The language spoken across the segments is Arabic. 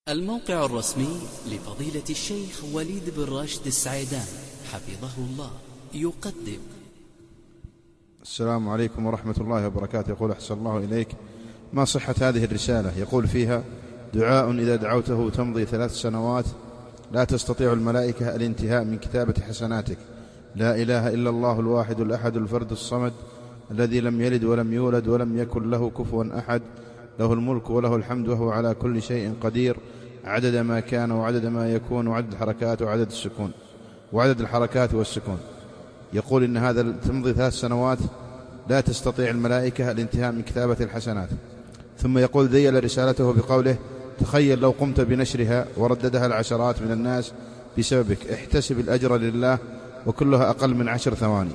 الموقع الرسمي لفضيلة الشيخ وليد بن راشد السعيدان حفظه الله يقدم. السلام عليكم ورحمة الله وبركاته. يقول أحسن الله إليك، ما صحة هذه الرسالة؟ يقول فيها: دعاء إذا دعوته تمضي 3 سنوات لا تستطيع الملائكة الانتهاء من كتابة حسناتك. لا إله إلا الله الواحد الأحد الفرد الصمد الذي لم يلد ولم يولد ولم يكن له كفوا أحد، له الملك وله الحمد وهو على كل شيء قدير، عدد ما كان وعدد ما يكون وعدد الحركات وعدد السكون وعدد الحركات والسكون. يقول إن هذا تمضي 3 سنوات لا تستطيع الملائكة الانتهاء من كتابة الحسنات. ثم يقول ذيل رسالته بقوله: تخيل لو قمت بنشرها ورددها العشرات من الناس بسببك، احتسب الأجر لله وكلها أقل من 10 ثواني.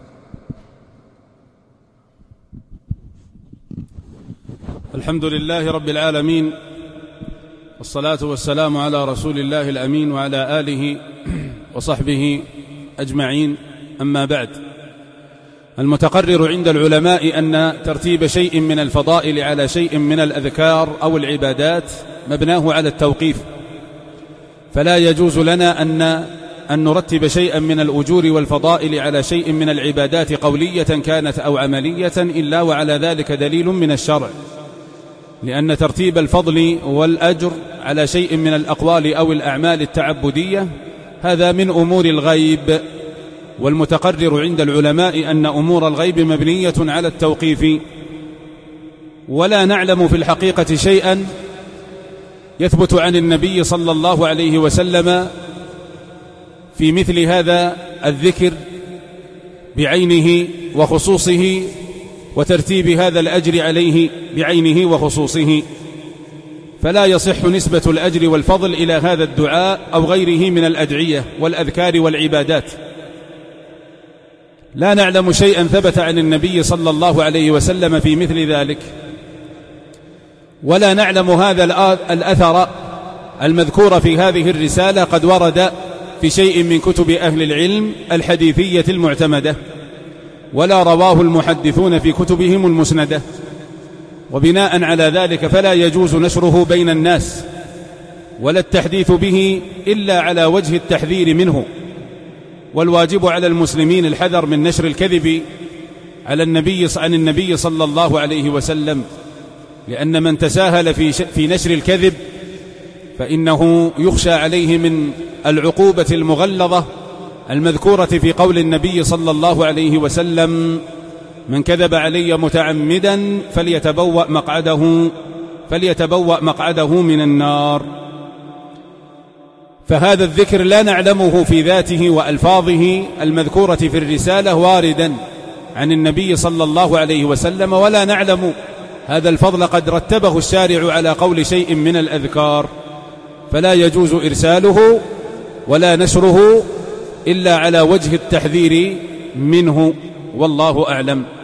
الحمد لله رب العالمين، والصلاة والسلام على رسول الله الأمين وعلى آله وصحبه أجمعين. أما بعد، المتقرر عند العلماء أن ترتيب شيء من الفضائل على شيء من الأذكار أو العبادات مبناه على التوقيف، فلا يجوز لنا أن نرتب شيئا من الأجور والفضائل على شيء من العبادات قولية كانت أو عملية إلا وعلى ذلك دليل من الشرع، لأن ترتيب الفضل والأجر على شيء من الأقوال أو الأعمال التعبدية هذا من أمور الغيب، والمتقرر عند العلماء أن أمور الغيب مبنية على التوقيف، ولا نعلم في الحقيقة شيئا يثبت عن النبي صلى الله عليه وسلم في مثل هذا الذكر بعينه وخصوصه وترتيب هذا الأجر عليه بعينه وخصوصه، فلا يصح نسبة الأجر والفضل إلى هذا الدعاء أو غيره من الأدعية والأذكار والعبادات. لا نعلم شيئا ثبت عن النبي صلى الله عليه وسلم في مثل ذلك، ولا نعلم هذا الأثر المذكور في هذه الرسالة قد ورد في شيء من كتب أهل العلم الحديثية المعتمدة، ولا رواه المحدثون في كتبهم المسندة، وبناء على ذلك فلا يجوز نشره بين الناس ولا التحديث به إلا على وجه التحذير منه، والواجب على المسلمين الحذر من نشر الكذب عن النبي صلى الله عليه وسلم، لأن من تساهل في نشر الكذب فإنه يخشى عليه من العقوبة المغلظة المذكورة في قول النبي صلى الله عليه وسلم: من كذب علي متعمدا فليتبوأ مقعده من النار. فهذا الذكر لا نعلمه في ذاته وألفاظه المذكورة في الرسالة واردا عن النبي صلى الله عليه وسلم، ولا نعلم هذا الفضل قد رتبه الشارع على قول شيء من الأذكار، فلا يجوز إرساله ولا نشره إلا على وجه التحذير منه، والله أعلم.